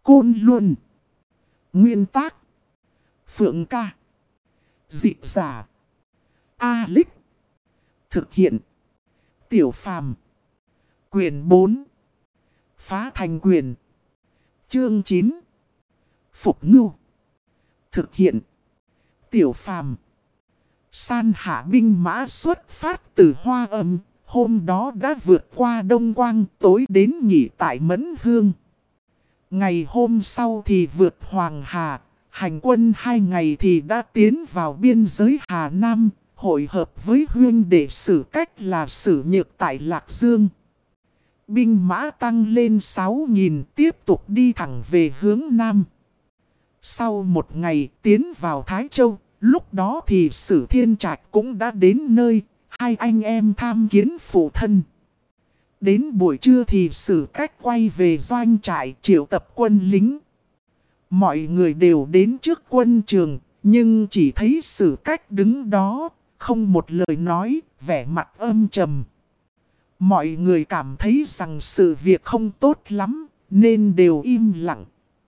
Côn Luân. Nguyên tác: Phượng Ca. Dịch giả: A-Lích. Thực hiện: Tiểu Phàm. Quyển 4. Phá thành quyền. Chương 9. Phục ngưu. Thực hiện: Tiểu Phàm. San hạ binh mã xuất phát từ Hoa Âm. Hôm đó đã vượt qua Đông Quang, tối đến nghỉ tại Mẫn Hương. Ngày hôm sau thì vượt Hoàng Hà. Hành quân 2 ngày thì đã tiến vào biên giới Hà Nam, hội hợp với huynh đệ Sử Cách là Sử Nhược tại Lạc Dương. Binh mã tăng lên 6.000, tiếp tục đi thẳng về hướng Nam. Sau một ngày tiến vào Thái Châu, lúc đó thì Sử Thiên Trạch cũng đã đến nơi, hai anh em tham kiến phụ thân. Đến buổi trưa thì Sử Cách quay về doanh trại triệu tập quân lính. Mọi người đều đến trước quân trường, nhưng chỉ thấy Sử Cách đứng đó, không một lời nói, vẻ mặt âm trầm. Mọi người cảm thấy rằng sự việc không tốt lắm, nên đều im lặng.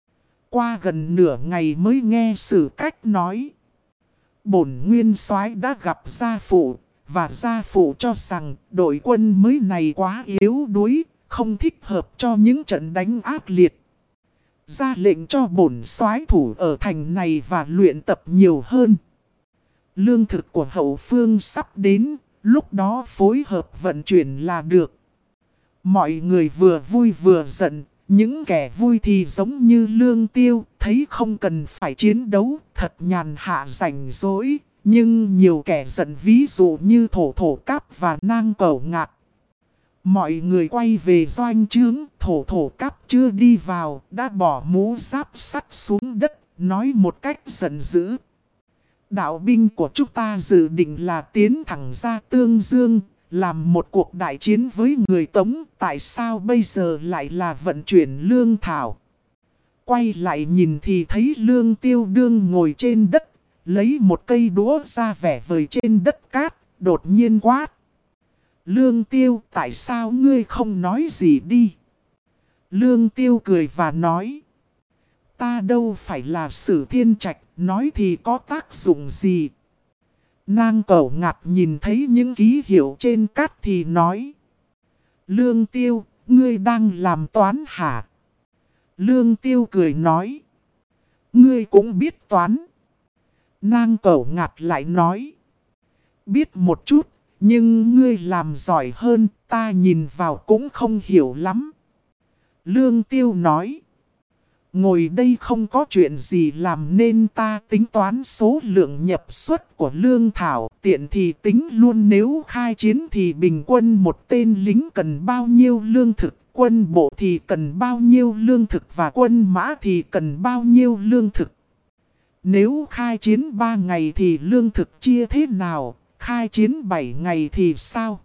Qua gần nửa ngày mới nghe Sử Cách nói: Bổn nguyên soái đã gặp gia phụ, và gia phụ cho rằng đội quân mới này quá yếu đuối, không thích hợp cho những trận đánh ác liệt. Ra lệnh cho bổn soái thủ ở thành này và luyện tập nhiều hơn. Lương thực của hậu phương sắp đến, lúc đó phối hợp vận chuyển là được. Mọi người vừa vui vừa giận, những kẻ vui thì giống như Lương Tiêu, thấy không cần phải chiến đấu, thật nhàn hạ rảnh rỗi. Nhưng nhiều kẻ giận ví dụ như Thổ Cáp và Nang Cẩu Ngạt. Mọi người quay về doanh trướng, Thổ Cáp chưa đi vào, đã bỏ mũ giáp sắt xuống đất, nói một cách giận dữ: Đạo binh của chúng ta dự định là tiến thẳng ra Tương Dương, làm một cuộc đại chiến với người Tống, tại sao bây giờ lại là vận chuyển lương thảo? Quay lại nhìn thì thấy Lương Tiêu đương ngồi trên đất, lấy một cây đũa ra vẻ vời trên đất cát, đột nhiên quát: Lương Tiêu, tại sao ngươi không nói gì đi? Lương Tiêu cười và nói: Ta đâu phải là Sử Thiên Trạch, nói thì có tác dụng gì? Nang Cẩu Ngạt nhìn thấy những ký hiệu trên cát thì nói: Lương Tiêu, ngươi đang làm toán hả? Lương Tiêu cười nói: Ngươi cũng biết toán. Nang Cẩu Ngạt lại nói: Biết một chút, nhưng ngươi làm giỏi hơn, ta nhìn vào cũng không hiểu lắm. Lương Tiêu nói: Ngồi đây không có chuyện gì làm nên ta tính toán số lượng nhập xuất của lương thảo, tiện thì tính luôn nếu khai chiến thì bình quân một tên lính cần bao nhiêu lương thực, quân bộ thì cần bao nhiêu lương thực và quân mã thì cần bao nhiêu lương thực. Nếu khai chiến 3 ngày thì lương thực chia thế nào, khai chiến 7 ngày thì sao?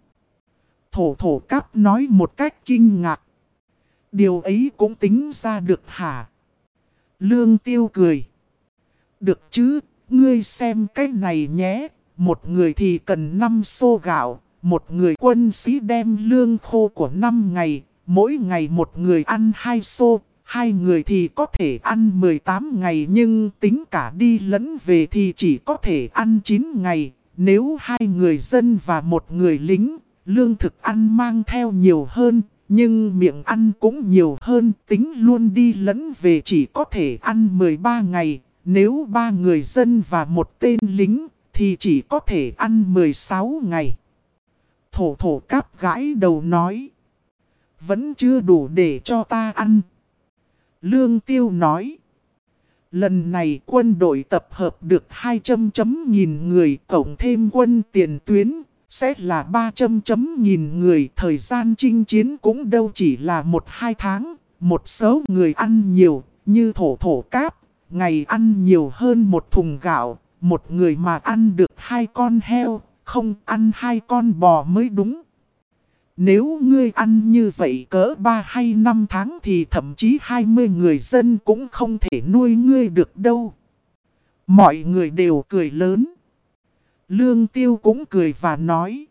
Thổ Cáp nói một cách kinh ngạc: Điều ấy cũng tính ra được hả? Lương Tiêu cười: Được chứ, ngươi xem cái này nhé. Một người thì cần 5 xô gạo, một người quân sĩ đem lương khô của 5 ngày, mỗi ngày một người ăn 2 xô. 2 người thì có thể ăn 18 ngày nhưng tính cả đi lẫn về thì chỉ có thể ăn 9 ngày. Nếu 2 người dân và 1 người lính, lương thực ăn mang theo nhiều hơn, nhưng miệng ăn cũng nhiều hơn, tính luôn đi lẫn về chỉ có thể ăn 13 ngày. Nếu 3 người dân và 1 tên lính thì chỉ có thể ăn 16 ngày. Thổ Cáp gãi đầu nói: Vẫn chưa đủ để cho ta ăn. Lương Tiêu nói: Lần này quân đội tập hợp được 200.000 người, cộng thêm quân tiền tuyến, sẽ là 300.000 người. Thời gian chinh chiến cũng đâu chỉ là 1-2 tháng. Một số người ăn nhiều, như Thổ Cáp, ngày ăn nhiều hơn 1 thùng gạo. Một người mà ăn được 2 con heo, không ăn 2 con bò mới đúng. Nếu ngươi ăn như vậy cỡ 3 hay 5 tháng thì thậm chí 20 người dân cũng không thể nuôi ngươi được đâu. Mọi người đều cười lớn. Lương Tiêu cũng cười và nói: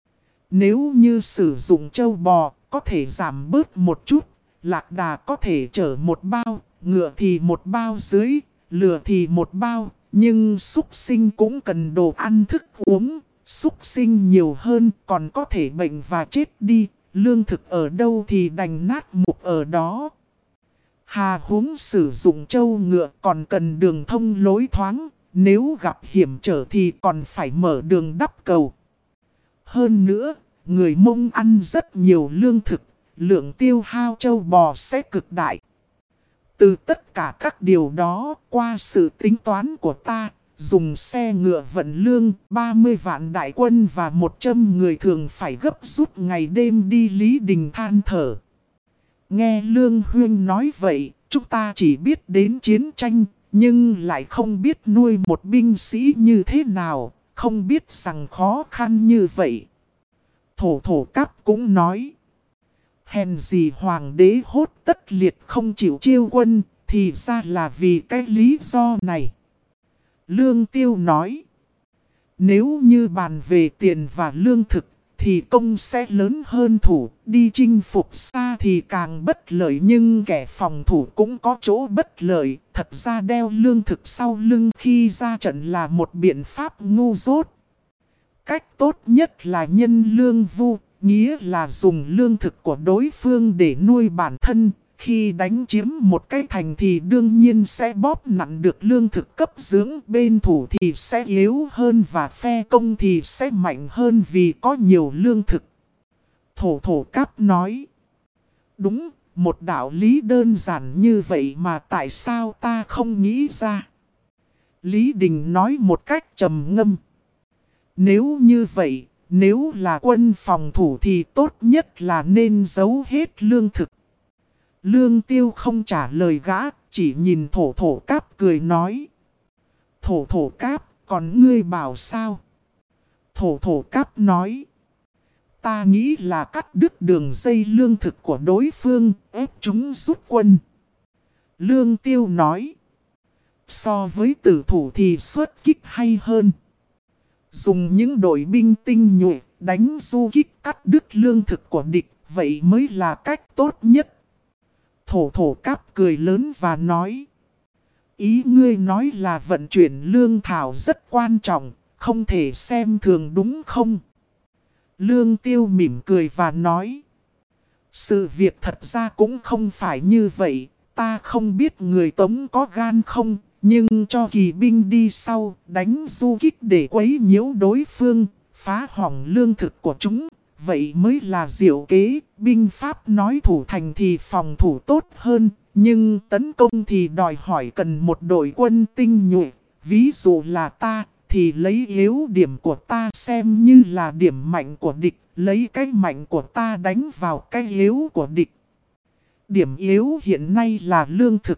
Nếu như sử dụng trâu bò, có thể giảm bớt một chút. Lạc đà có thể chở 1 bao, ngựa thì một bao dưới, lừa thì một bao. Nhưng súc sinh cũng cần đồ ăn thức uống. Súc sinh nhiều hơn còn có thể bệnh và chết đi. Lương thực ở đâu thì đành nát mục ở đó. Hà huống sử dụng trâu ngựa còn cần đường thông lối thoáng. Nếu gặp hiểm trở thì còn phải mở đường đắp cầu. Hơn nữa, người Mông ăn rất nhiều lương thực. Lượng tiêu hao trâu bò sẽ cực đại. Từ tất cả các điều đó, qua sự tính toán của ta, dùng xe ngựa vận lương 30 vạn đại quân và 100 người thường phải gấp rút ngày đêm đi Lý Đình than thở. Nghe Lương Huynh nói vậy, chúng ta chỉ biết đến chiến tranh, nhưng lại không biết nuôi một binh sĩ như thế nào, không biết rằng khó khăn như vậy. Thổ Cáp cũng nói. Hèn gì hoàng đế Hốt Tất Liệt không chịu chiêu quân, thì ra là vì cái lý do này. Lương Tiêu nói. Nếu như bàn về tiền và lương thực, thì công sẽ lớn hơn thủ. Đi chinh phục xa thì càng bất lợi, nhưng kẻ phòng thủ cũng có chỗ bất lợi. Thật ra đeo lương thực sau lưng khi ra trận là một biện pháp ngu dốt. Cách tốt nhất là nhân lương vu. Nghĩa là dùng lương thực của đối phương để nuôi bản thân. Khi đánh chiếm một cái thành thì đương nhiên sẽ bóp nặn được lương thực cấp dưỡng. Bên thủ thì sẽ yếu hơn và phe công thì sẽ mạnh hơn vì có nhiều lương thực. Thổ Cáp nói. Đúng, một đạo lý đơn giản như vậy mà tại sao ta không nghĩ ra? Lý Đình nói một cách trầm ngâm. Nếu như vậy, nếu là quân phòng thủ thì tốt nhất là nên giấu hết lương thực. Lương Tiêu không trả lời gã, chỉ nhìn Thổ Cáp cười nói. Thổ Cáp, còn ngươi bảo sao? Thổ Cáp nói. Ta nghĩ là cắt đứt đường dây lương thực của đối phương, ép chúng rút quân. Lương Tiêu nói. So với tử thủ thì xuất kích hay hơn. Dùng những đội binh tinh nhuệ, đánh du kích cắt đứt lương thực của địch, vậy mới là cách tốt nhất. Thổ Cáp cười lớn và nói. Ý ngươi nói là vận chuyển lương thảo rất quan trọng, không thể xem thường đúng không? Lương Tiêu mỉm cười và nói. Sự việc thật ra cũng không phải như vậy, ta không biết người Tống có gan không, nhưng cho kỳ binh đi sau, đánh du kích để quấy nhiễu đối phương, phá hỏng lương thực của chúng. Vậy mới là diệu kế, binh pháp nói thủ thành thì phòng thủ tốt hơn, nhưng tấn công thì đòi hỏi cần một đội quân tinh nhuệ. Ví dụ là ta, thì lấy yếu điểm của ta xem như là điểm mạnh của địch, lấy cái mạnh của ta đánh vào cái yếu của địch. Điểm yếu hiện nay là lương thực.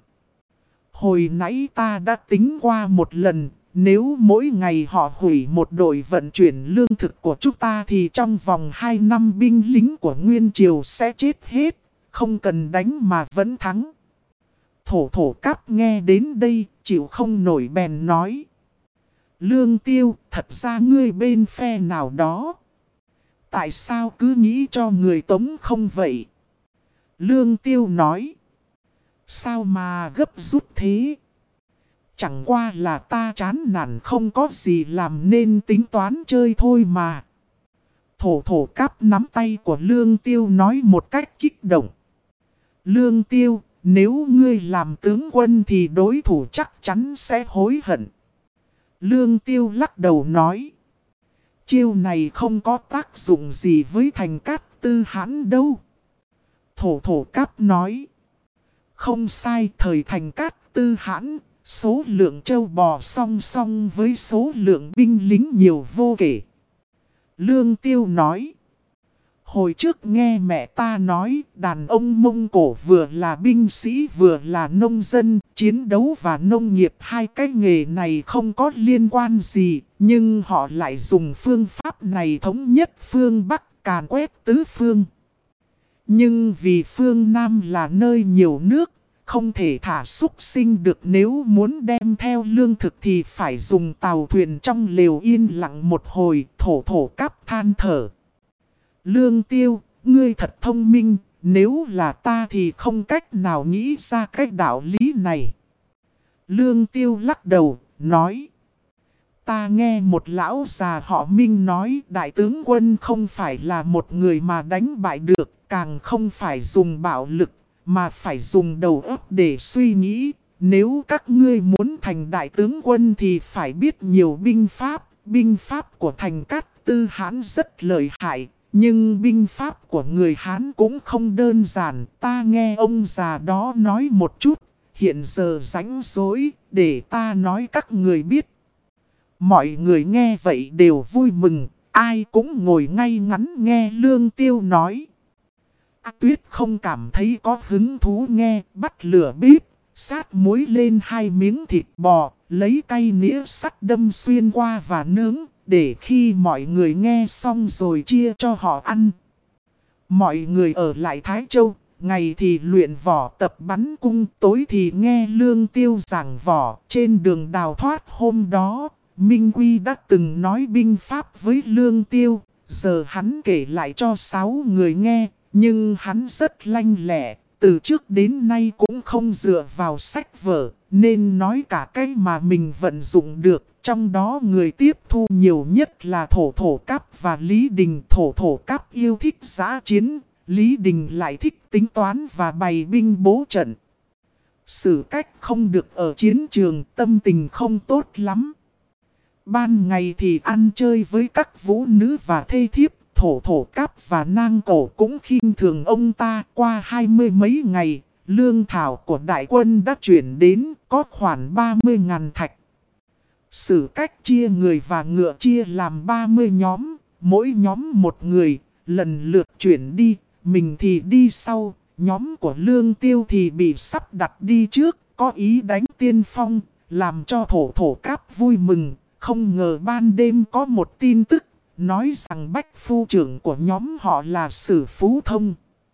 Hồi nãy ta đã tính qua một lần. Nếu mỗi ngày họ hủy một đội vận chuyển lương thực của chúng ta thì trong vòng 2 năm binh lính của Nguyên Triều sẽ chết hết, không cần đánh mà vẫn thắng. Thổ Cáp nghe đến đây, chịu không nổi bèn nói. Lương Tiêu, thật ra ngươi bên phe nào đó. Tại sao cứ nghĩ cho người Tống không vậy? Lương Tiêu nói. Sao mà gấp rút thế? Chẳng qua là ta chán nản không có gì làm nên tính toán chơi thôi mà. Thổ Cáp nắm tay của Lương Tiêu nói một cách kích động. Lương Tiêu, nếu ngươi làm tướng quân thì đối thủ chắc chắn sẽ hối hận. Lương Tiêu lắc đầu nói. Chiêu này không có tác dụng gì với Thành Cát Tư Hãn đâu. Thổ Cáp nói. Không sai, thời Thành Cát Tư Hãn, số lượng trâu bò song song với số lượng binh lính nhiều vô kể. Lương Tiêu nói. Hồi trước nghe mẹ ta nói đàn ông Mông Cổ vừa là binh sĩ vừa là nông dân, chiến đấu và nông nghiệp hai cái nghề này không có liên quan gì, nhưng họ lại dùng phương pháp này thống nhất phương Bắc càn quét tứ phương. Nhưng vì phương Nam là nơi nhiều nước, không thể thả súc sinh được, nếu muốn đem theo lương thực thì phải dùng tàu thuyền trong lều yên lặng một hồi. Thổ Cáp than thở. Lương Tiêu, ngươi thật thông minh, nếu là ta thì không cách nào nghĩ ra cái đạo lý này. Lương Tiêu lắc đầu, nói. Ta nghe một lão già họ Minh nói đại tướng quân không phải là một người mà đánh bại được, càng không phải dùng bạo lực, mà phải dùng đầu óc để suy nghĩ. Nếu các ngươi muốn thành đại tướng quân thì phải biết nhiều binh pháp. Binh pháp của thành Cát Tư Hán rất lợi hại, nhưng binh pháp của người Hán cũng không đơn giản. Ta nghe ông già đó nói một chút, hiện giờ rảnh rỗi, để ta nói các người biết. Mọi người nghe vậy đều vui mừng, ai cũng ngồi ngay ngắn nghe Lương Tiêu nói. Tuyết không cảm thấy có hứng thú nghe, bắt lửa bếp, sát muối lên 2 miếng thịt bò, lấy cây nĩa sắt đâm xuyên qua và nướng, để khi mọi người nghe xong rồi chia cho họ ăn. Mọi người ở lại Thái Châu, ngày thì luyện võ tập bắn cung, tối thì nghe Lương Tiêu giảng võ. Trên đường đào thoát hôm đó, Minh Quy đã từng nói binh pháp với Lương Tiêu, giờ hắn kể lại cho 6 người nghe, nhưng hắn rất lanh lẹ, từ trước đến nay cũng không dựa vào sách vở, nên nói cả cái mà mình vận dụng được. Trong đó người tiếp thu nhiều nhất là Thổ Thổ Cáp và Lý Đình. Thổ Thổ Cáp yêu thích dã chiến, Lý Đình lại thích tính toán và bày binh bố trận. Xử cách không được ở chiến trường, tâm tình không tốt lắm. Ban ngày thì ăn chơi với các vũ nữ và thê thiếp. Thổ Thổ Cáp và Nang Cổ cũng khinh thường ông ta. Qua 20 mấy ngày, lương thảo của đại quân đã chuyển đến, có khoảng 30.000 thạch. Xử cách chia người và ngựa chia làm 30 nhóm, mỗi nhóm một người, lần lượt chuyển đi, mình thì đi sau. Nhóm của Lương Tiêu thì bị sắp đặt đi trước, có ý đánh tiên phong, làm cho Thổ Thổ Cáp vui mừng. Không ngờ ban đêm có một tin tức, nói rằng bách phu trưởng của nhóm họ là Sử Phú Thông.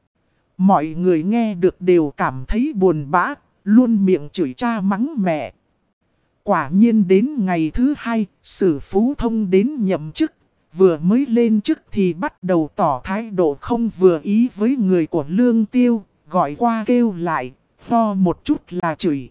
Mọi người nghe được đều cảm thấy buồn bã, luôn miệng chửi cha mắng mẹ. Quả nhiên đến ngày thứ 2, Sử Phú Thông đến nhậm chức. Vừa mới lên chức thì bắt đầu tỏ thái độ không vừa ý với người của Lương Tiêu, gọi qua kêu lại, lo một chút là chửi.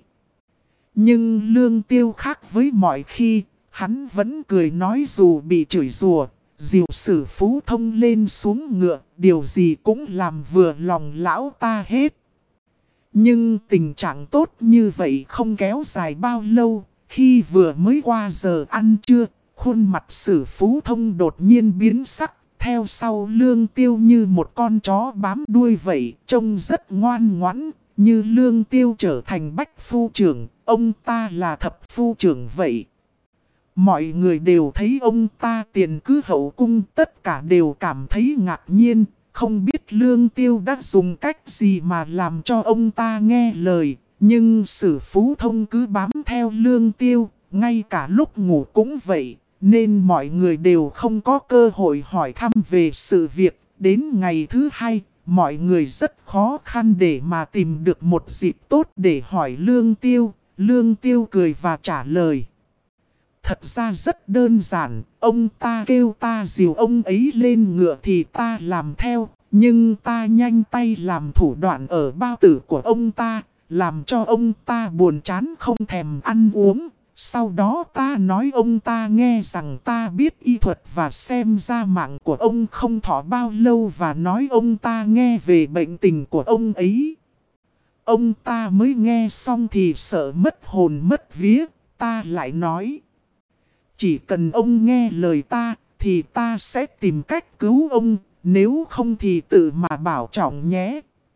Nhưng Lương Tiêu khác với mọi khi, hắn vẫn cười nói dù bị chửi rủa, dìu Sử Phú Thông lên xuống ngựa, điều gì cũng làm vừa lòng lão ta hết. Nhưng tình trạng tốt như vậy không kéo dài bao lâu, khi vừa mới qua giờ ăn trưa, khuôn mặt Sử Phú Thông đột nhiên biến sắc, theo sau Lương Tiêu như một con chó bám đuôi vậy, trông rất ngoan ngoãn, như Lương Tiêu trở thành bách phu trưởng, ông ta là thập phu trưởng vậy. Mọi người đều thấy ông ta tiền cứ hậu cung, tất cả đều cảm thấy ngạc nhiên, không biết Lương Tiêu đã dùng cách gì mà làm cho ông ta nghe lời. Nhưng Sử Phú Thông cứ bám theo Lương Tiêu, ngay cả lúc ngủ cũng vậy, nên mọi người đều không có cơ hội hỏi thăm về sự việc. Đến ngày thứ 2, mọi người rất khó khăn để mà tìm được một dịp tốt để hỏi Lương Tiêu. Lương Tiêu cười và trả lời. Thật ra rất đơn giản, ông ta kêu ta dìu ông ấy lên ngựa thì ta làm theo, nhưng ta nhanh tay làm thủ đoạn ở bao tử của ông ta, làm cho ông ta buồn chán không thèm ăn uống. Sau đó ta nói ông ta nghe rằng ta biết y thuật và xem ra mạng của ông không thọ bao lâu và nói ông ta nghe về bệnh tình của ông ấy. Ông ta mới nghe xong thì sợ mất hồn mất vía, ta lại nói. Chỉ cần ông nghe lời ta, thì ta sẽ tìm cách cứu ông, nếu không thì tự mà bảo trọng nhé.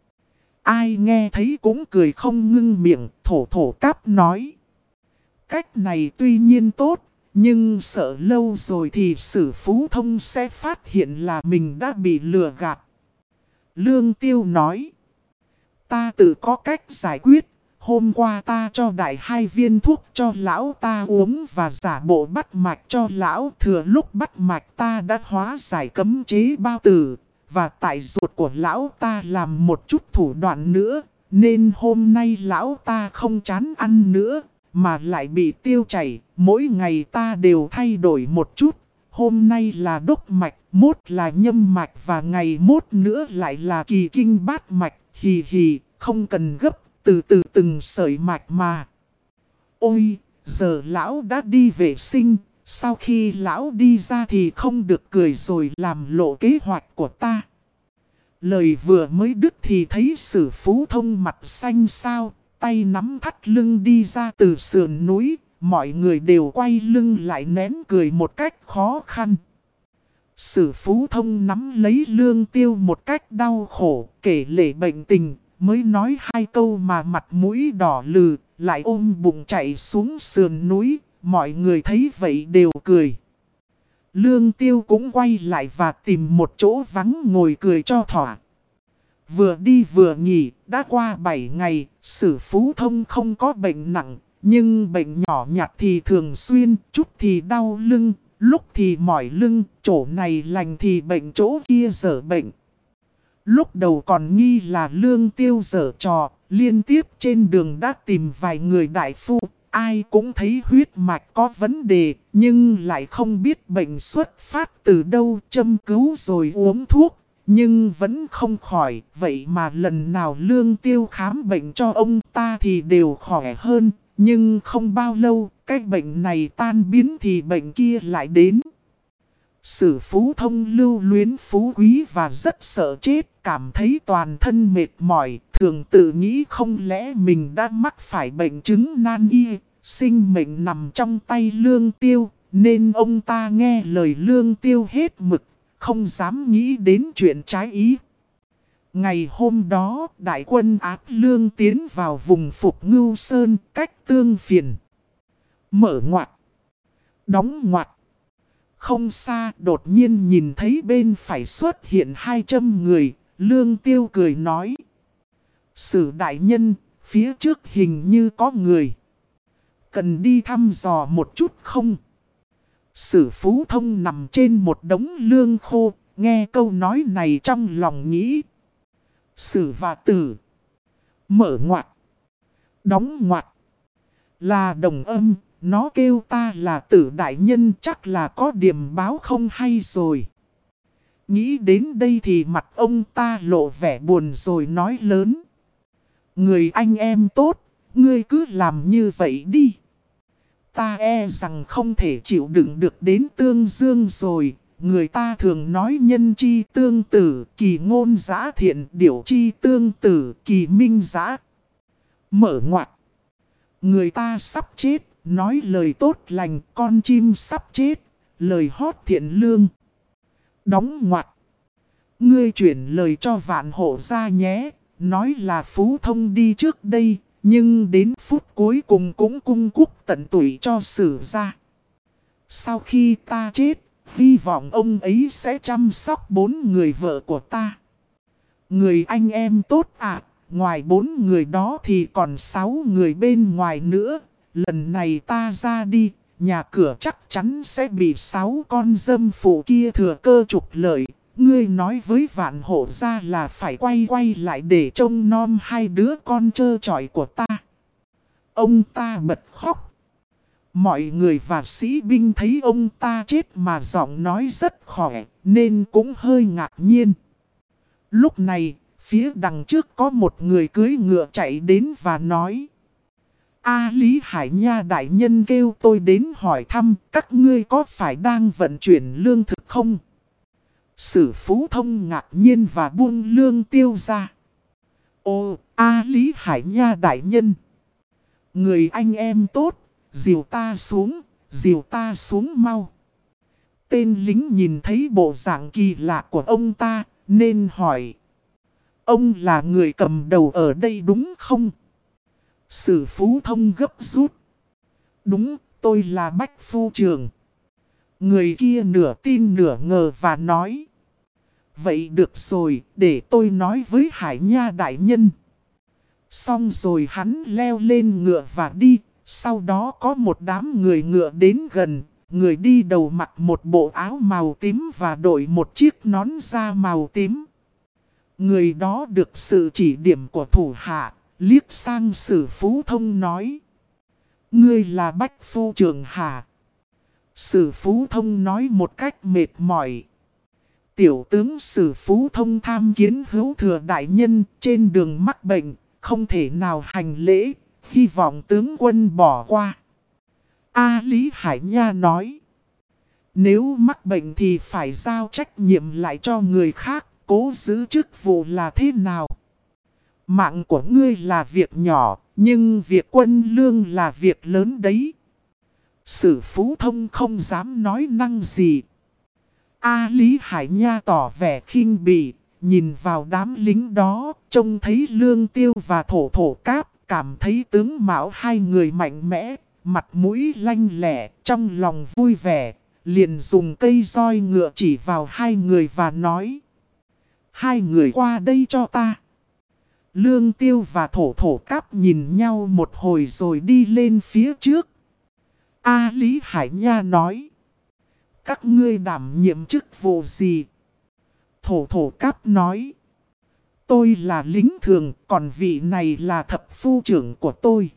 Ai nghe thấy cũng cười không ngưng miệng, Thổ Thổ Cáp nói. Cách này tuy nhiên tốt, nhưng sợ lâu rồi thì Sử Phú Thông sẽ phát hiện là mình đã bị lừa gạt. Lương Tiêu nói. Ta tự có cách giải quyết. Hôm qua ta cho đại 2 viên thuốc cho lão ta uống và giả bộ bắt mạch cho lão. Thừa lúc bắt mạch ta đã hóa giải cấm chế bao tử. Và tại ruột của lão ta làm một chút thủ đoạn nữa. Nên hôm nay lão ta không chán ăn nữa. Mà lại bị tiêu chảy. Mỗi ngày ta đều thay đổi một chút. Hôm nay là đốc mạch, mốt là nhâm mạch và ngày mốt nữa lại là kỳ kinh bát mạch. Hì hì, không cần gấp, từ từ từng sợi mạch mà. Ôi, giờ lão đã đi vệ sinh, sau khi lão đi ra thì không được cười rồi làm lộ kế hoạch của ta. Lời vừa mới đứt thì thấy Sử Phú Thông mặt xanh xao, tay nắm thắt lưng đi ra từ sườn núi, mọi người đều quay lưng lại nén cười một cách khó khăn. Sử Phú Thông nắm lấy Lương Tiêu một cách đau khổ, kể lể bệnh tình, mới nói hai câu mà mặt mũi đỏ lừ, lại ôm bụng chạy xuống sườn núi, mọi người thấy vậy đều cười. Lương Tiêu cũng quay lại và tìm một chỗ vắng ngồi cười cho thỏa. Vừa đi vừa nghỉ, đã qua 7 ngày, Sử Phú Thông không có bệnh nặng, nhưng bệnh nhỏ nhặt thì thường xuyên, chút thì đau lưng, lúc thì mỏi lưng, chỗ này lành thì bệnh chỗ kia dở bệnh. Lúc đầu còn nghi là Lương Tiêu dở trò, liên tiếp trên đường đã tìm vài người đại phu, ai cũng thấy huyết mạch có vấn đề, nhưng lại không biết bệnh xuất phát từ đâu, châm cứu rồi uống thuốc, nhưng vẫn không khỏi. Vậy mà lần nào Lương Tiêu khám bệnh cho ông ta thì đều khỏe hơn, nhưng không bao lâu, cái bệnh này tan biến thì bệnh kia lại đến. Sử Phú Thông lưu luyến phú quý và rất sợ chết, cảm thấy toàn thân mệt mỏi, thường tự nghĩ không lẽ mình đã mắc phải bệnh chứng nan y, sinh mệnh nằm trong tay Lương Tiêu, nên ông ta nghe lời Lương Tiêu hết mực, không dám nghĩ đến chuyện trái ý. Ngày hôm đó, đại quân áp Lương tiến vào vùng Phục Ngưu Sơn, cách Tương Phiền. Mở ngoặt, đóng ngoặt. Không xa, đột nhiên nhìn thấy bên phải xuất hiện 200 người, Lương Tiêu cười nói. Sử đại nhân, phía trước hình như có người. Cần đi thăm dò một chút không? Sử Phú Thông nằm trên một đống lương khô, nghe câu nói này trong lòng nghĩ. Sử và tử. Mở ngoặt. Đóng ngoặt. Là đồng âm, nó kêu ta là Tử đại nhân, chắc là có điểm báo không hay rồi. Nghĩ đến đây thì mặt ông ta lộ vẻ buồn rồi nói lớn. Người anh em tốt, ngươi cứ làm như vậy đi. Ta e rằng không thể chịu đựng được đến tương dương rồi. Người ta thường nói nhân chi tương tử, kỳ ngôn giã thiện, điểu chi tương tử, kỳ minh giã. Mở ngoặt. Người ta sắp chết, nói lời tốt lành, con chim sắp chết, lời hót thiện lương. Đóng ngoặt. Ngươi chuyển lời cho Vạn Hộ ra nhé, nói là Phú Thông đi trước đây, nhưng đến phút cuối cùng cũng cung cúc tận tụy cho Sử ra. Sau khi ta chết, hy vọng ông ấy sẽ chăm sóc 4 người vợ của ta. Người anh em tốt ạ, ngoài 4 người đó thì còn 6 người bên ngoài nữa. Lần này ta ra đi, nhà cửa chắc chắn sẽ bị 6 con dâm phụ kia thừa cơ trục lợi. Ngươi nói với Vạn Hộ ra là phải quay lại để trông nom 2 đứa con trơ trọi của ta. Ông ta bật khóc. Mọi người và sĩ binh thấy ông ta chết mà giọng nói rất khỏe, nên cũng hơi ngạc nhiên. Lúc này, phía đằng trước có một người cưỡi ngựa chạy đến và nói. Lý Hải Nha đại nhân kêu tôi đến hỏi thăm các ngươi có phải đang vận chuyển lương thực không? Sử Phú Thông ngạc nhiên và buông Lương Tiêu ra. Ô, Lý Hải Nha đại nhân. Người anh em tốt, dìu ta xuống mau. Tên lính nhìn thấy bộ dạng kỳ lạ của ông ta, nên hỏi. Ông là người cầm đầu ở đây đúng không? Sử Phú Thông gấp rút. Đúng, tôi là Bách Phu Trường. Người kia nửa tin nửa ngờ và nói. Vậy được rồi, để tôi nói với Hải Nha đại nhân. Xong rồi hắn leo lên ngựa và đi. Sau đó có một đám người ngựa đến gần. Người đi đầu mặc một bộ áo màu tím và đội một chiếc nón da màu tím. Người đó được sự chỉ điểm của thủ hạ, liếc sang Sử Phú Thông nói. Ngươi là Bách Phu Trường hả? Sử Phú Thông nói một cách mệt mỏi. Tiểu tướng Sử Phú Thông tham kiến hữu thừa đại nhân trên đường mắc bệnh, không thể nào hành lễ, hy vọng tướng quân bỏ qua. Lý Hải Nha nói. Nếu mắc bệnh thì phải giao trách nhiệm lại cho người khác, cố giữ chức vụ là thế nào? Mạng của ngươi là việc nhỏ, nhưng việc quân lương là việc lớn đấy. Sử Phú Thông không dám nói năng gì. Lý Hải Nha tỏ vẻ khinh bỉ, nhìn vào đám lính đó, trông thấy Lương Tiêu và Thổ Thổ Cáp, cảm thấy tướng mạo hai người mạnh mẽ, mặt mũi lanh lẹ, trong lòng vui vẻ, liền dùng cây roi ngựa chỉ vào hai người và nói. Hai người qua đây cho ta. Lương Tiêu và Thổ Thổ Cáp nhìn nhau một hồi rồi đi lên phía trước. Lý Hải Nha nói. Các ngươi đảm nhiệm chức vụ gì? Thổ Thổ Cáp nói. Tôi là lính thường, còn vị này là thập phu trưởng của tôi.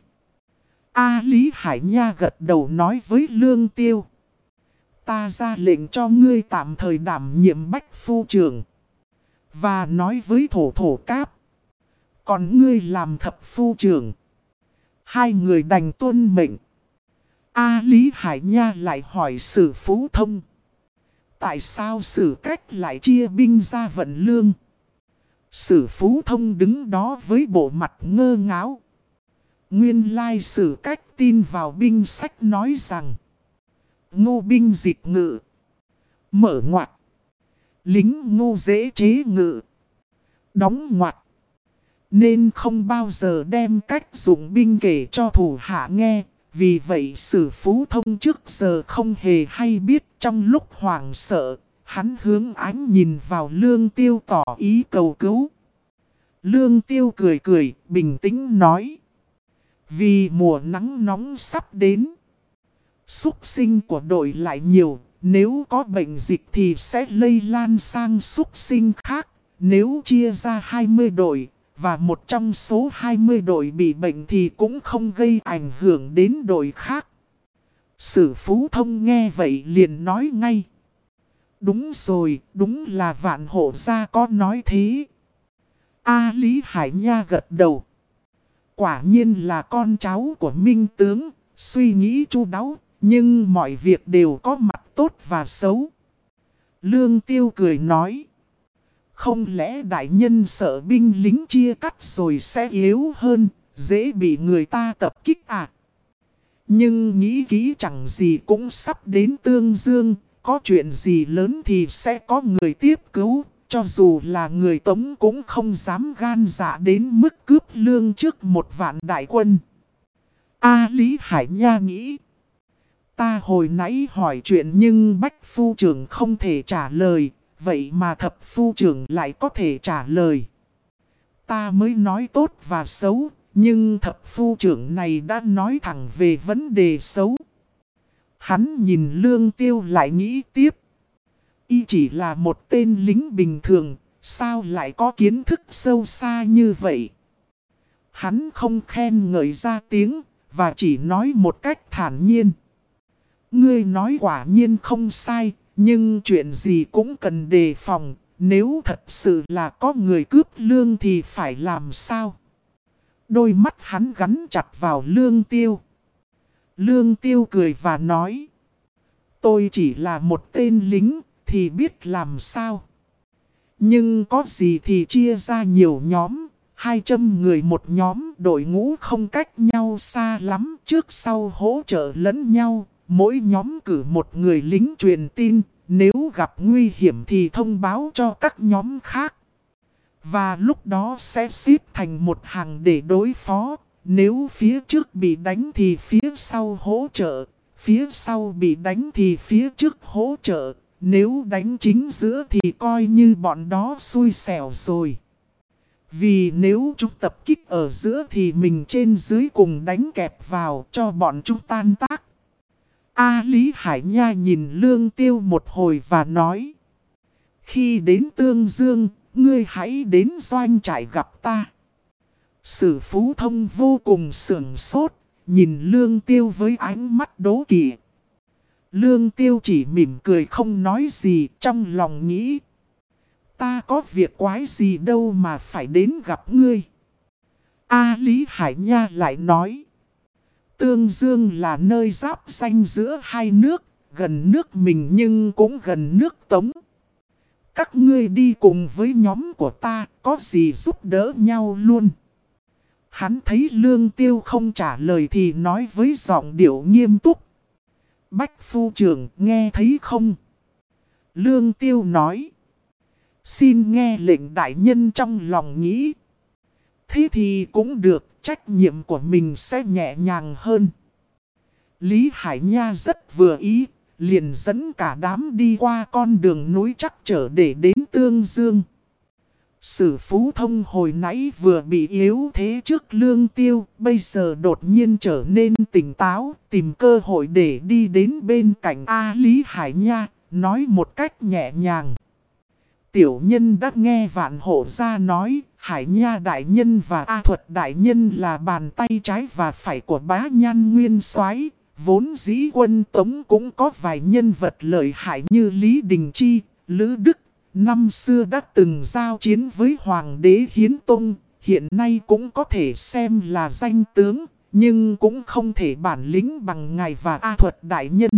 Lý Hải Nha gật đầu nói với Lương Tiêu. Ta ra lệnh cho ngươi tạm thời đảm nhiệm bách phu trưởng. Và nói với Thổ Thổ Cáp. Còn ngươi làm thập phu trưởng. Hai người đành tuân mệnh. Lý Hải Nha lại hỏi Sử Phú Thông. Tại sao Sử Cách lại chia binh ra vận lương? Sử Phú Thông đứng đó với bộ mặt ngơ ngáo. Nguyên lai Sử Cách tin vào binh sách nói rằng. Ngô binh dịch ngự. Mở ngoặt. Lính ngô dễ chế ngự. Đóng ngoặt. Nên không bao giờ đem cách dụng binh kể cho thủ hạ nghe. Vì vậy Sử Phú Thông trước giờ không hề hay biết. Trong lúc hoảng sợ, hắn hướng ánh nhìn vào Lương Tiêu tỏ ý cầu cứu. Lương Tiêu cười cười, bình tĩnh nói. Vì mùa nắng nóng sắp đến. Súc sinh của đội lại nhiều. Nếu có bệnh dịch thì sẽ lây lan sang súc sinh khác. Nếu chia ra 20 đội. Và một trong số 20 đội bị bệnh thì cũng không gây ảnh hưởng đến đội khác. Sử Phú Thông nghe vậy liền nói ngay. Đúng rồi, đúng là Vạn Hộ Gia có nói thế. Lý Hải Nha gật đầu. Quả nhiên là con cháu của Minh Tướng, suy nghĩ chu đáo, nhưng mọi việc đều có mặt tốt và xấu. Lương Tiêu cười nói. Không lẽ đại nhân sợ binh lính chia cắt rồi sẽ yếu hơn, dễ bị người ta tập kích à? Nhưng nghĩ kỹ chẳng gì cũng sắp đến Tương Dương, có chuyện gì lớn thì sẽ có người tiếp cứu, cho dù là người Tống cũng không dám gan dạ đến mức cướp lương trước 1.000 đại quân. Lý Hải Nha nghĩ. Ta hồi nãy hỏi chuyện nhưng Bách Phu Trưởng không thể trả lời. Vậy mà thập phu trưởng lại có thể trả lời. Ta mới nói tốt và xấu, nhưng thập phu trưởng này đã nói thẳng về vấn đề xấu. Hắn nhìn Lương Tiêu lại nghĩ tiếp. Y chỉ là một tên lính bình thường, sao lại có kiến thức sâu xa như vậy? Hắn không khen ngợi ra tiếng, và chỉ nói một cách thản nhiên. Ngươi nói quả nhiên không sai. Nhưng chuyện gì cũng cần đề phòng, nếu thật sự là có người cướp lương thì phải làm sao? Đôi mắt hắn gắn chặt vào Lương Tiêu. Lương Tiêu cười và nói. Tôi chỉ là một tên lính, thì biết làm sao? Nhưng có gì thì chia ra nhiều nhóm, 200 người một nhóm, đội ngũ không cách nhau xa lắm, trước sau hỗ trợ lẫn nhau. Mỗi nhóm cử một người lính truyền tin, nếu gặp nguy hiểm thì thông báo cho các nhóm khác. Và lúc đó sẽ xếp thành một hàng để đối phó. Nếu phía trước bị đánh thì phía sau hỗ trợ. Phía sau bị đánh thì phía trước hỗ trợ. Nếu đánh chính giữa thì coi như bọn đó xui xẻo rồi. Vì nếu chúng tập kích ở giữa thì mình trên dưới cùng đánh kẹp vào cho bọn chúng tan tác. Lý Hải Nha nhìn Lương Tiêu một hồi và nói. Khi đến Tương Dương, ngươi hãy đến doanh trại gặp ta. Sử Phú Thông vô cùng sửng sốt, nhìn Lương Tiêu với ánh mắt đố kỵ. Lương Tiêu chỉ mỉm cười không nói gì, trong lòng nghĩ. Ta có việc quái gì đâu mà phải đến gặp ngươi. Lý Hải Nha lại nói. Tương Dương là nơi giáp ranh giữa hai nước, gần nước mình nhưng cũng gần nước Tống. Các ngươi đi cùng với nhóm của ta, có gì giúp đỡ nhau luôn. Hắn thấy Lương Tiêu không trả lời thì nói với giọng điệu nghiêm túc. Bách phu trưởng nghe thấy không? Lương Tiêu nói. Xin nghe lệnh đại nhân trong lòng nghĩ. Thế thì cũng được, trách nhiệm của mình sẽ nhẹ nhàng hơn. Lý Hải Nha rất vừa ý, liền dẫn cả đám đi qua con đường núi trắc trở để đến Tương Dương. Sử Phú Thông hồi nãy vừa bị yếu thế trước Lương Tiêu, bây giờ đột nhiên trở nên tỉnh táo, tìm cơ hội để đi đến bên cạnh Lý Hải Nha, nói một cách nhẹ nhàng. Tiểu nhân đã nghe Vạn Hổ Gia nói, Hải Nha đại nhân và A Thuật đại nhân là bàn tay trái và phải của Bá Nhan Nguyên Soái. Vốn dĩ quân Tống cũng có vài nhân vật lợi hại như Lý Đình Chi, Lữ Đức. Năm xưa đã từng giao chiến với Hoàng đế Hiến Tông, hiện nay cũng có thể xem là danh tướng, nhưng cũng không thể bản lĩnh bằng ngài và A Thuật đại nhân.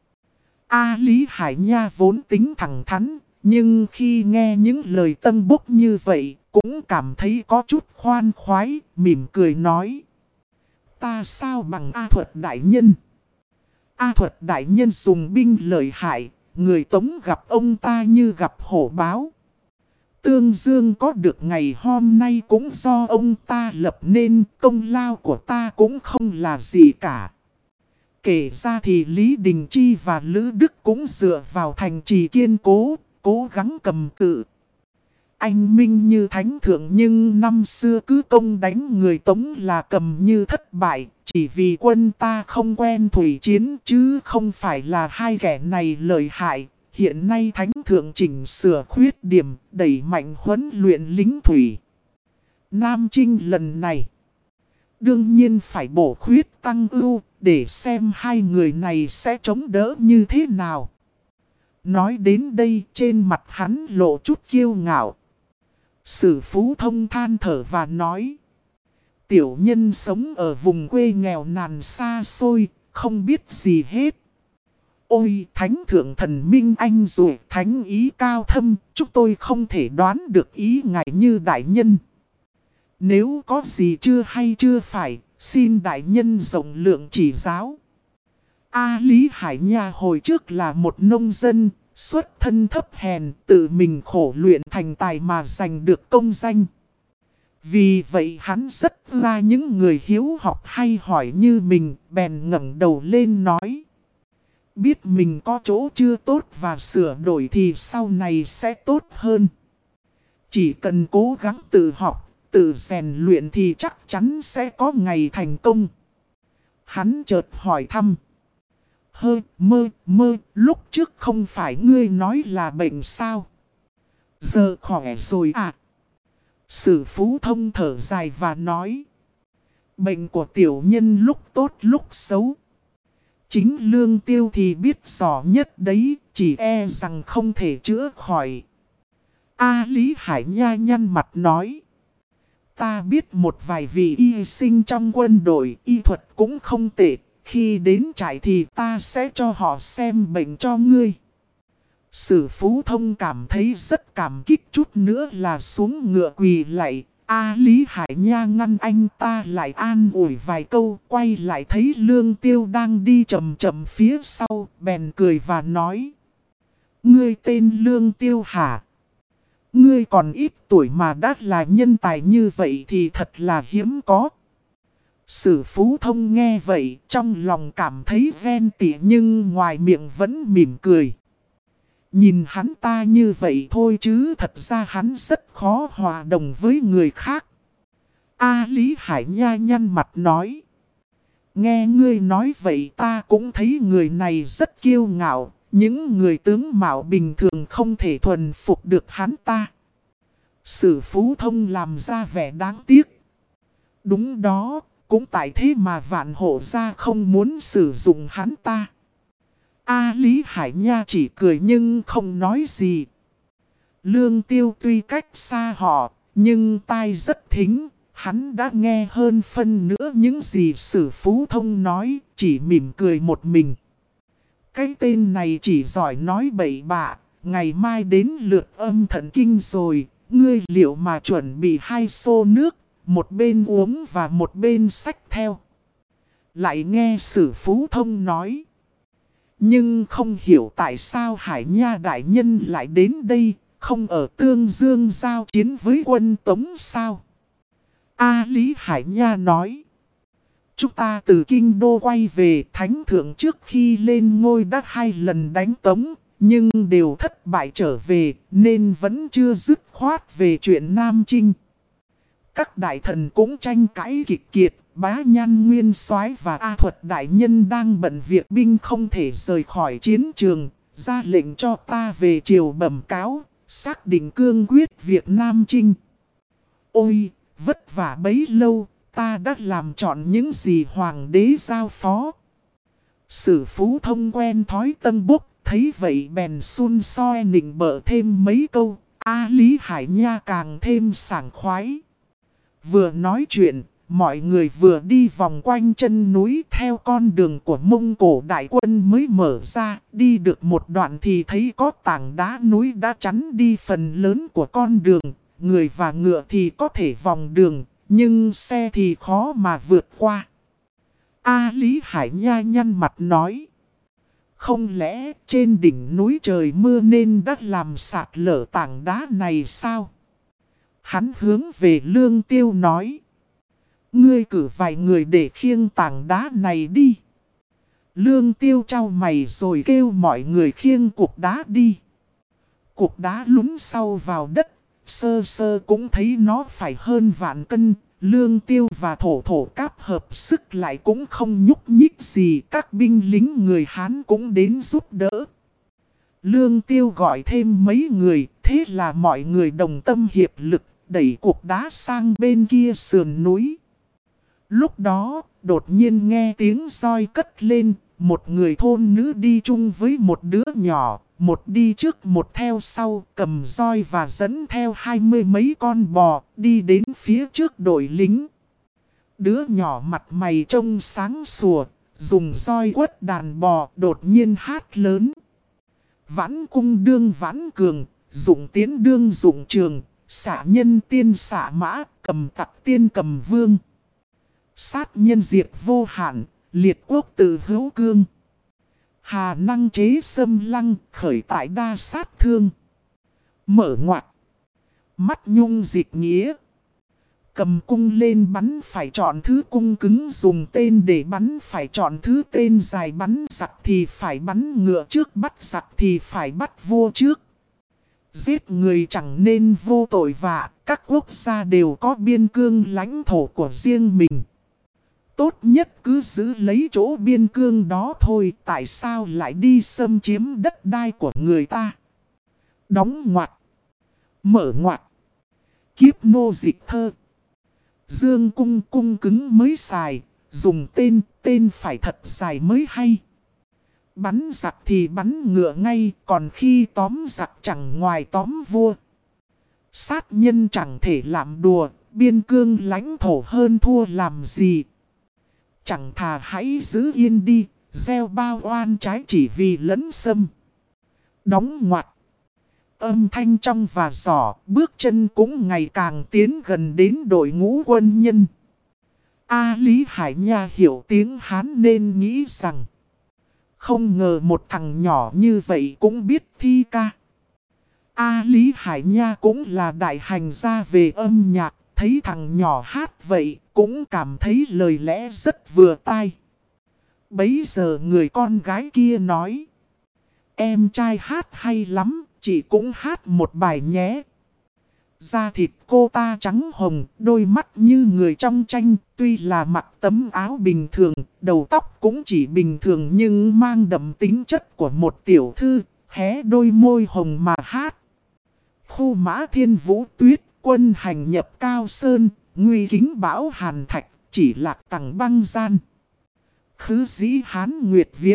Lý Hải Nha vốn tính thẳng thắn, nhưng khi nghe những lời tân bốc như vậy, cũng cảm thấy có chút khoan khoái, mỉm cười nói. Ta sao bằng A Thuật đại nhân? A Thuật đại nhân dùng binh lợi hại, người Tống gặp ông ta như gặp hổ báo. Tương Dương có được ngày hôm nay cũng do ông ta lập nên, công lao của ta cũng không là gì cả. Kể ra thì Lý Đình Chi và Lữ Đức cũng dựa vào thành trì kiên cố, cố gắng cầm cự. Anh minh như thánh thượng nhưng năm xưa cứ công đánh người Tống là cầm như thất bại. Chỉ vì quân ta không quen thủy chiến chứ không phải là hai kẻ này lợi hại. Hiện nay thánh thượng chỉnh sửa khuyết điểm, đẩy mạnh huấn luyện lính thủy. Nam Chinh lần này đương nhiên phải bổ khuyết tăng ưu để xem hai người này sẽ chống đỡ như thế nào. Nói đến đây trên mặt hắn lộ chút kiêu ngạo. Sử Phú Thông than thở và nói. Tiểu nhân sống ở vùng quê nghèo nàn xa xôi, không biết gì hết. Ôi thánh thượng thần minh anh rồi thánh ý cao thâm, chúng tôi không thể đoán được ý ngài như đại nhân. Nếu có gì chưa hay chưa phải, xin đại nhân rộng lượng chỉ giáo. Lý Hải Nha hồi trước là một nông dân, xuất thân thấp hèn, tự mình khổ luyện thành tài mà giành được công danh. Vì vậy hắn rất là những người hiếu học hay hỏi như mình, bèn ngẩng đầu lên nói. Biết mình có chỗ chưa tốt và sửa đổi thì sau này sẽ tốt hơn. Chỉ cần cố gắng tự học, tự rèn luyện thì chắc chắn sẽ có ngày thành công. Hắn chợt hỏi thăm. Lúc trước không phải ngươi nói là bệnh sao? Giờ khỏe rồi à? Sử Phú Thông thở dài và nói. Bệnh của tiểu nhân lúc tốt lúc xấu. Chính Lương Tiêu thì biết rõ nhất đấy, chỉ e rằng không thể chữa khỏi. Lý Hải Nha nhăn mặt nói. Ta biết một vài vị y sinh trong quân đội, y thuật cũng không tệ. Khi đến trại thì ta sẽ cho họ xem bệnh cho ngươi. Sử Phú Thông cảm thấy rất cảm kích, chút nữa là xuống ngựa quỳ lạy. Lý Hải Nha ngăn anh ta lại an ủi vài câu, quay lại thấy Lương Tiêu đang đi chậm chậm phía sau, bèn cười và nói. Ngươi tên Lương Tiêu hả? Ngươi còn ít tuổi mà đã là nhân tài như vậy thì thật là hiếm có. Sử Phú Thông nghe vậy, trong lòng cảm thấy ghen tị nhưng ngoài miệng vẫn mỉm cười. Nhìn hắn ta như vậy thôi chứ thật ra hắn rất khó hòa đồng với người khác. Lý Hải Nha nhăn mặt nói. Nghe ngươi nói vậy ta cũng thấy người này rất kiêu ngạo. Những người tướng mạo bình thường không thể thuần phục được hắn ta. Sử Phú Thông làm ra vẻ đáng tiếc. Đúng đó, cũng tại thế mà Vạn Hổ Gia không muốn sử dụng hắn ta. Lý Hải Nha chỉ cười nhưng không nói gì. Lương Tiêu tuy cách xa họ, nhưng tai rất thính. Hắn đã nghe hơn phân nữa những gì Sử Phú Thông nói, chỉ mỉm cười một mình. Cái tên này chỉ giỏi nói bậy bạ, ngày mai đến lượt âm thần kinh rồi, ngươi liệu mà chuẩn bị 2 xô nước, một bên uống và một bên xách theo. Lại nghe Sử Phú Thông nói. Nhưng không hiểu tại sao Hải Nha đại nhân lại đến đây, không ở Tương Dương giao chiến với quân Tống sao? Lý Hải Nha nói. Chúng ta từ Kinh Đô quay về Thánh Thượng trước khi lên ngôi đã 2 lần đánh Tống, nhưng đều thất bại trở về nên vẫn chưa dứt khoát về chuyện Nam Chinh. Các đại thần cũng tranh cãi kịch kiệt, Bá Nhan Nguyên Soái và A Thuật đại nhân đang bận việc binh không thể rời khỏi chiến trường, ra lệnh cho ta về triều bẩm cáo, xác định cương quyết việc Nam Chinh. Ôi, vất vả bấy lâu, ta đã làm chọn những gì hoàng đế giao phó. Sử Phú Thông quen thói tân bốc, thấy vậy bèn xun soi nịnh bợ thêm mấy câu, Lý Hải Nha càng thêm sảng khoái. Vừa nói chuyện, mọi người vừa đi vòng quanh chân núi theo con đường của Mông Cổ đại quân mới mở ra. Đi được một đoạn thì thấy có tảng đá núi đã chắn đi phần lớn của con đường. Người và ngựa thì có thể vòng đường, nhưng xe thì khó mà vượt qua. Lý Hải Nha nhăn mặt nói. Không lẽ trên đỉnh núi trời mưa nên đã làm sạt lở tảng đá này sao? Hắn hướng về Lương Tiêu nói. Ngươi cử vài người để khiêng tảng đá này đi. Lương Tiêu trao mày rồi kêu mọi người khiêng cục đá đi. Cục đá lún sau vào đất, sơ sơ cũng thấy nó phải hơn vạn cân. Lương Tiêu và thổ thổ cáp hợp sức lại cũng không nhúc nhích gì. Các binh lính người Hán cũng đến giúp đỡ. Lương Tiêu gọi thêm mấy người, thế là mọi người đồng tâm hiệp lực, đẩy cục đá sang bên kia sườn núi. Lúc đó, đột nhiên nghe tiếng roi cất lên, một người thôn nữ đi chung với một đứa nhỏ, một đi trước một theo sau, cầm roi và dẫn theo 20 mấy con bò, đi đến phía trước đội lính. Đứa nhỏ mặt mày trông sáng sủa, dùng roi quất đàn bò, đột nhiên hát lớn. Vãn cung đương vãn cường, dụng tiến đương dụng trường, xạ nhân tiên xạ mã, cầm tặc tiên cầm vương. Sát nhân diệt vô hạn, liệt quốc tự hữu cương. Hà năng chế xâm lăng, khởi tại đa sát thương. Mở ngoặt. Mắt nhung dịch nghĩa. Cầm cung lên bắn phải chọn thứ cung cứng, dùng tên để bắn phải chọn thứ tên dài, bắn giặc thì phải bắn ngựa trước, bắt giặc thì phải bắt vua trước. Giết người chẳng nên vô tội vạ, các quốc gia đều có biên cương lãnh thổ của riêng mình. Tốt nhất cứ giữ lấy chỗ biên cương đó thôi, tại sao lại đi xâm chiếm đất đai của người ta? Đóng ngoặt. Mở ngoặt. Kiếp nô dịch thơ. Dương cung cung cứng mới xài, dùng tên phải thật dài mới hay. Bắn giặc thì bắn ngựa ngay, còn khi tóm giặc chẳng ngoài tóm vua. Sát nhân chẳng thể làm đùa, biên cương lãnh thổ hơn thua làm gì. Chẳng thà hãy giữ yên đi, gieo bao oan trái chỉ vì lấn xâm. Đóng ngoặt. Âm thanh trong và giỏ, bước chân cũng ngày càng tiến gần đến đội ngũ quân nhân. Lý Hải Nha hiểu tiếng Hán nên nghĩ rằng không ngờ một thằng nhỏ như vậy cũng biết thi ca. Lý Hải Nha cũng là đại hành gia về âm nhạc, thấy thằng nhỏ hát vậy cũng cảm thấy lời lẽ rất vừa tai. Bấy giờ người con gái kia nói: Em trai hát hay lắm, chị cũng hát một bài nhé. Da thịt cô ta trắng hồng, đôi mắt như người trong tranh, tuy là mặc tấm áo bình thường, đầu tóc cũng chỉ bình thường nhưng mang đậm tính chất của một tiểu thư, hé đôi môi hồng mà hát. Khu mã thiên vũ tuyết, quân hành nhập cao sơn, nguy kính bão hàn thạch, chỉ lạc tầng băng gian. Khứ dĩ hán nguyệt viễn,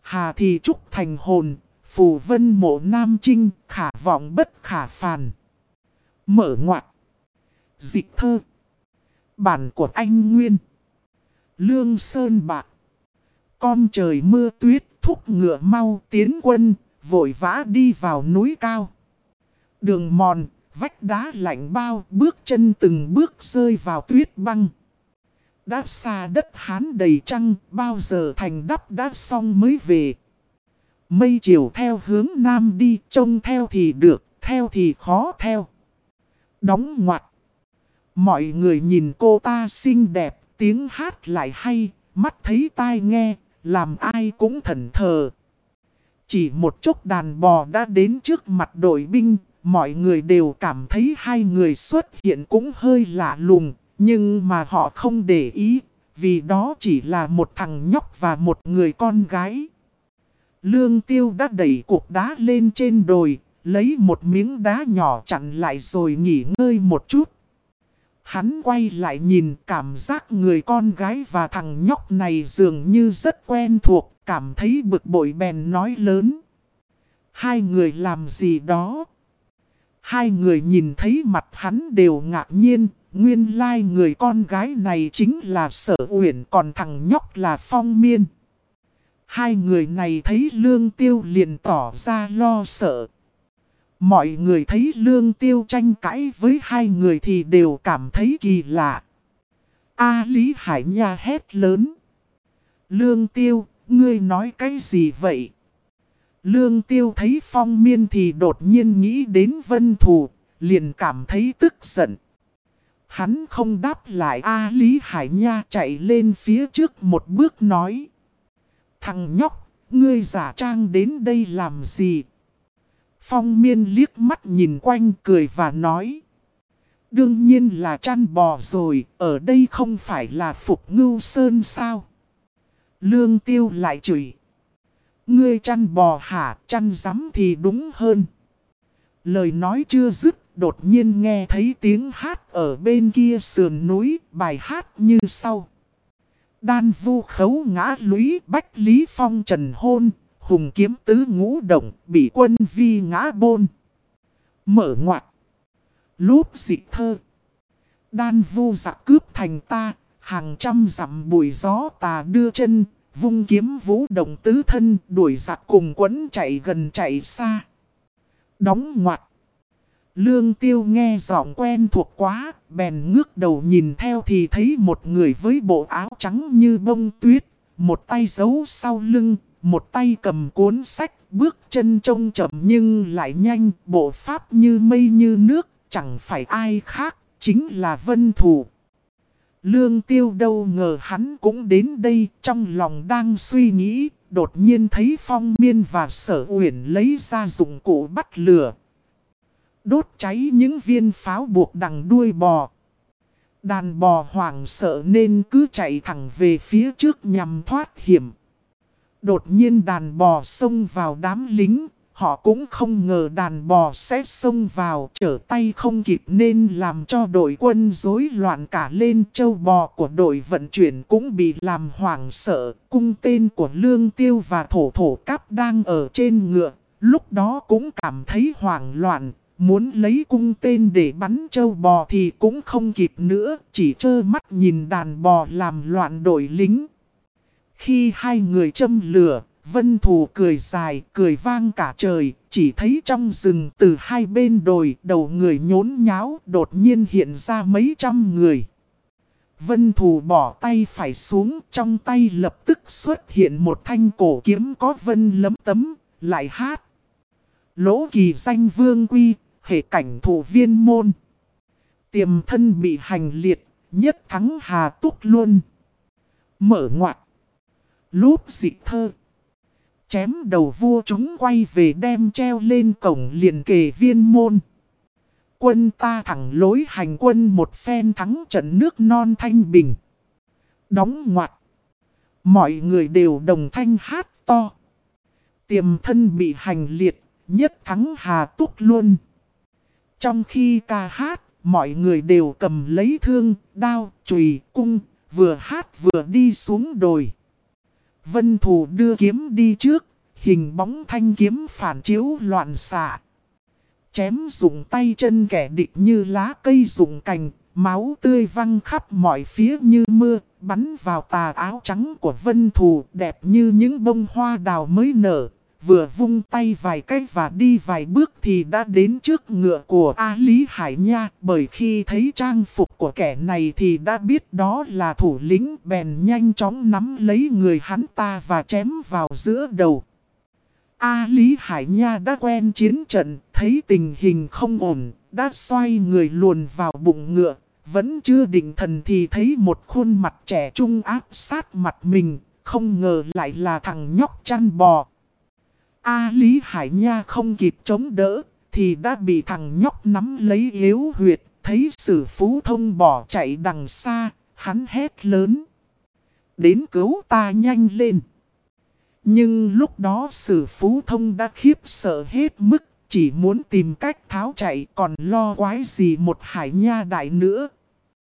hà thì trúc thành hồn, phù vân mộ nam trinh, khả vọng bất khả phàn. Mở ngoặt. Dịch thơ. Bản của anh Nguyên. Lương Sơn Bạc. Con trời mưa tuyết thúc ngựa mau tiến quân, vội vã đi vào núi cao. Đường mòn, vách đá lạnh bao, bước chân từng bước rơi vào tuyết băng. Đã xa đất Hán đầy trăng, bao giờ thành đắp đã xong mới về. Mây chiều theo hướng nam đi, trông theo thì được, theo thì khó theo. Đóng ngoặt. Mọi người nhìn cô ta xinh đẹp, tiếng hát lại hay, mắt thấy tai nghe, làm ai cũng thẫn thờ. Chỉ một chốc đàn bò đã đến trước mặt đội binh, mọi người đều cảm thấy hai người xuất hiện cũng hơi lạ lùng, nhưng mà họ không để ý, vì đó chỉ là một thằng nhóc và một người con gái. Lương Tiêu đã đẩy cục đá lên trên đồi, lấy một miếng đá nhỏ chặn lại rồi nghỉ ngơi một chút. Hắn quay lại nhìn, cảm giác người con gái và thằng nhóc này dường như rất quen thuộc, cảm thấy bực bội bèn nói lớn. Hai người làm gì đó? Hai người nhìn thấy mặt hắn đều ngạc nhiên, nguyên lai người con gái này chính là Sở Uyển, còn thằng nhóc là Phong Miên. Hai người này thấy Lương Tiêu liền tỏ ra lo sợ. Mọi người thấy Lương Tiêu tranh cãi với hai người thì đều cảm thấy kỳ lạ. Lý Hải Nha hét lớn. Lương Tiêu, ngươi nói cái gì vậy? Lương Tiêu thấy Phong Miên thì đột nhiên nghĩ đến Vân Thù, liền cảm thấy tức giận. Hắn không đáp lại, Lý Hải Nha chạy lên phía trước một bước nói. Thằng nhóc, ngươi giả trang đến đây làm gì? Phong Miên liếc mắt nhìn quanh cười và nói. Đương nhiên là chăn bò rồi, ở đây không phải là Phục Ngưu Sơn sao? Lương Tiêu lại chửi. Ngươi chăn bò hả, chăn rắm thì đúng hơn. Lời nói chưa dứt, đột nhiên nghe thấy tiếng hát ở bên kia sườn núi, bài hát như sau. Đan vu khấu ngã lũy, bách lý phong trần hôn, hùng kiếm tứ ngũ động, bị quân vi ngã bôn. Mở ngoặt. Lúp dịch thơ. Đan vu giặc cướp thành ta, hàng trăm dặm bụi gió tà đưa chân, vung kiếm vũ động tứ thân, đuổi giặc cùng quấn chạy gần chạy xa. Đóng ngoặt. Lương Tiêu nghe giọng quen thuộc quá, bèn ngước đầu nhìn theo thì thấy một người với bộ áo trắng như bông tuyết, một tay giấu sau lưng, một tay cầm cuốn sách, bước chân trông chậm nhưng lại nhanh, bộ pháp như mây như nước, chẳng phải ai khác, chính là Vân Thù. Lương Tiêu đâu ngờ hắn cũng đến đây, trong lòng đang suy nghĩ, đột nhiên thấy Phong Miên và Sở Uyển lấy ra dụng cụ bắt lửa. Đốt cháy những viên pháo buộc đằng đuôi bò. Đàn bò hoảng sợ nên cứ chạy thẳng về phía trước nhằm thoát hiểm. Đột nhiên đàn bò xông vào đám lính. Họ cũng không ngờ đàn bò sẽ xông vào, trở tay không kịp nên làm cho đội quân rối loạn cả lên. Châu bò của đội vận chuyển cũng bị làm hoảng sợ. Cung tên của Lương Tiêu và Thổ Thổ Cáp đang ở trên ngựa, lúc đó cũng cảm thấy hoảng loạn. Muốn lấy cung tên để bắn châu bò thì cũng không kịp nữa, chỉ trơ mắt nhìn đàn bò làm loạn đội lính. Khi hai người châm lửa, Vân Thù cười dài, cười vang cả trời, chỉ thấy trong rừng từ hai bên đồi, đầu người nhốn nháo, đột nhiên hiện ra mấy trăm người. Vân Thù bỏ tay phải xuống, trong tay lập tức xuất hiện một thanh cổ kiếm có vân lấm tấm, lại hát. Lỗ kỳ danh vương quy, hệ cảnh thủ viên môn. Tiềm thân bị hành liệt, nhất thắng hà túc luôn. Mở ngoặt. Lúp dịch thơ. Chém đầu vua chúng quay về đem treo lên cổng liền kề viên môn. Quân ta thẳng lối hành quân một phen thắng trận nước non thanh bình. Đóng ngoặt. Mọi người đều đồng thanh hát to. Tiềm thân bị hành liệt, nhất thắng hà túc luôn. Trong khi ca hát, mọi người đều cầm lấy thương, đao, chùy, cung, vừa hát vừa đi xuống đồi. Vân Thù đưa kiếm đi trước, hình bóng thanh kiếm phản chiếu loạn xạ. Chém rụng tay chân kẻ địch như lá cây rụng cành, máu tươi văng khắp mọi phía như mưa, bắn vào tà áo trắng của Vân Thù đẹp như những bông hoa đào mới nở. Vừa vung tay vài cái và đi vài bước thì đã đến trước ngựa của A Lý Hải Nha. Bởi khi thấy trang phục của kẻ này thì đã biết đó là thủ lĩnh, bèn nhanh chóng nắm lấy người hắn ta và chém vào giữa đầu. A Lý Hải Nha đã quen chiến trận, thấy tình hình không ổn, đã xoay người luồn vào bụng ngựa. Vẫn chưa định thần thì thấy một khuôn mặt trẻ trung áp sát mặt mình, không ngờ lại là thằng nhóc chăn bò. A Lý Hải Nha không kịp chống đỡ, thì đã bị thằng nhóc nắm lấy yếu huyệt, thấy Sử Phú Thông bỏ chạy đằng xa, hắn hét lớn. Đến cứu ta nhanh lên. Nhưng lúc đó Sử Phú Thông đã khiếp sợ hết mức, chỉ muốn tìm cách tháo chạy còn lo quái gì một Hải Nha đại nữa.